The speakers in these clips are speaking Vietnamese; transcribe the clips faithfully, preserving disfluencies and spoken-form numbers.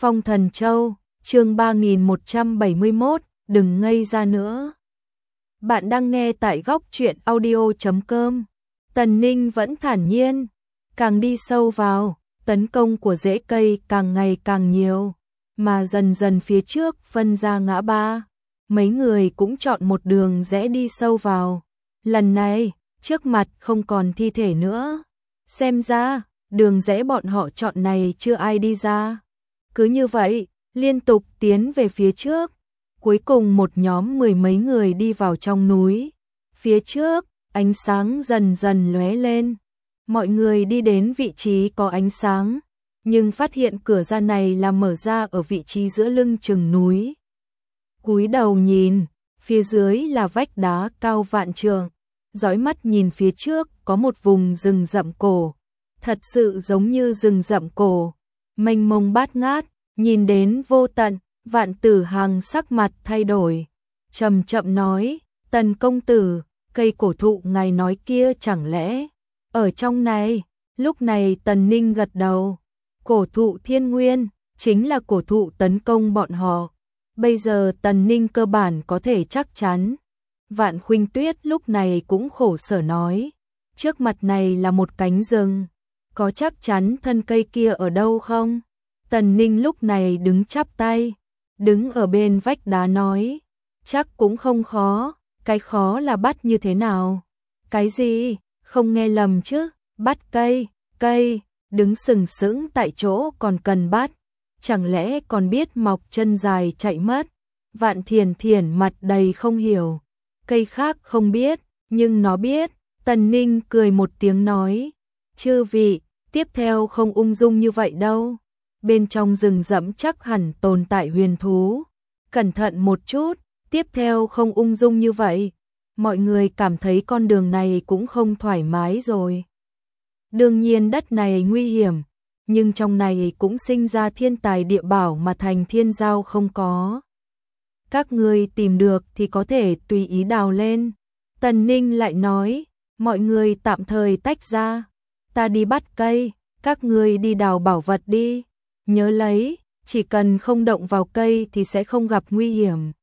Phong Thần Châu, chương ba nghìn một trăm bảy mươi mốt, đừng ngây ra nữa. Bạn đang nghe tại góc truyện audio chấm com. Tần Ninh vẫn thản nhiên, càng đi sâu vào, tấn công của rễ cây càng ngày càng nhiều, mà dần dần phía trước phân ra ngã ba. Mấy người cũng chọn một đường rẽ đi sâu vào. Lần này, trước mặt không còn thi thể nữa. Xem ra, đường rẽ bọn họ chọn này chưa ai đi ra. Cứ như vậy, liên tục tiến về phía trước. Cuối cùng một nhóm mười mấy người đi vào trong núi. Phía trước, ánh sáng dần dần lóe lên. Mọi người đi đến vị trí có ánh sáng, nhưng phát hiện cửa ra này là mở ra ở vị trí giữa lưng chừng núi. Cúi đầu nhìn, phía dưới là vách đá cao vạn trượng. Dõi mắt nhìn phía trước có một vùng rừng rậm cổ. Thật sự giống như rừng rậm cổ, mênh mông bát ngát, nhìn đến vô tận. Vạn Tử Hằng sắc mặt thay đổi, chậm chậm nói, Tần công tử, cây cổ thụ ngài nói kia chẳng lẽ ở trong này? Lúc này Tần Ninh gật đầu, cổ thụ thiên nguyên, chính là cổ thụ tấn công bọn họ. Bây giờ Tần Ninh cơ bản có thể chắc chắn. Vạn Khuynh Tuyết lúc này cũng khổ sở nói, trước mặt này là một cánh rừng, có chắc chắn thân cây kia ở đâu không? Tần Ninh lúc này đứng chắp tay, đứng ở bên vách đá nói, chắc cũng không khó, cái khó là bắt như thế nào? Cái gì? Không nghe lầm chứ, bắt cây, cây, đứng sừng sững tại chỗ còn cần bắt, chẳng lẽ còn biết mọc chân dài chạy mất? Vạn Thiền Thiền mặt đầy không hiểu, cây khác không biết, nhưng nó biết. Tần Ninh cười một tiếng nói, chư vị, tiếp theo không ung dung như vậy đâu. Bên trong rừng rậm chắc hẳn tồn tại huyền thú. Cẩn thận một chút, tiếp theo không ung dung như vậy. Mọi người cảm thấy con đường này cũng không thoải mái rồi. Đương nhiên đất này nguy hiểm, nhưng trong này cũng sinh ra thiên tài địa bảo mà thành thiên giao không có. Các người tìm được thì có thể tùy ý đào lên. Tần Ninh lại nói, mọi người tạm thời tách ra. Ta đi bắt cây, các người đi đào bảo vật đi. Nhớ lấy, chỉ cần không động vào cây thì sẽ không gặp nguy hiểm.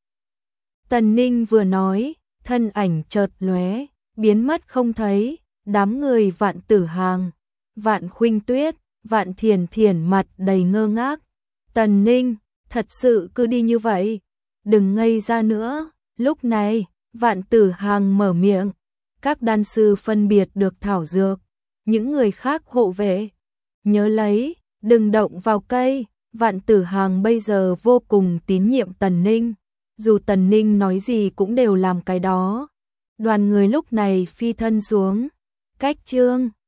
Tần Ninh vừa nói, thân ảnh chợt lóe, biến mất không thấy. Đám người Vạn Tử Hằng, Vạn Khuynh Tuyết, Vạn Thiền Thiền mặt đầy ngơ ngác. Tần Ninh, thật sự cứ đi như vậy, đừng ngây ra nữa. Lúc này, Vạn Tử Hằng mở miệng, các đan sư phân biệt được thảo dược, những người khác hộ vệ. Nhớ lấy, đừng động vào cây. Vạn Tử Hằng bây giờ vô cùng tín nhiệm Tần Ninh, dù Tần Ninh nói gì cũng đều làm cái đó. Đoàn người lúc này phi thân xuống. Cách chương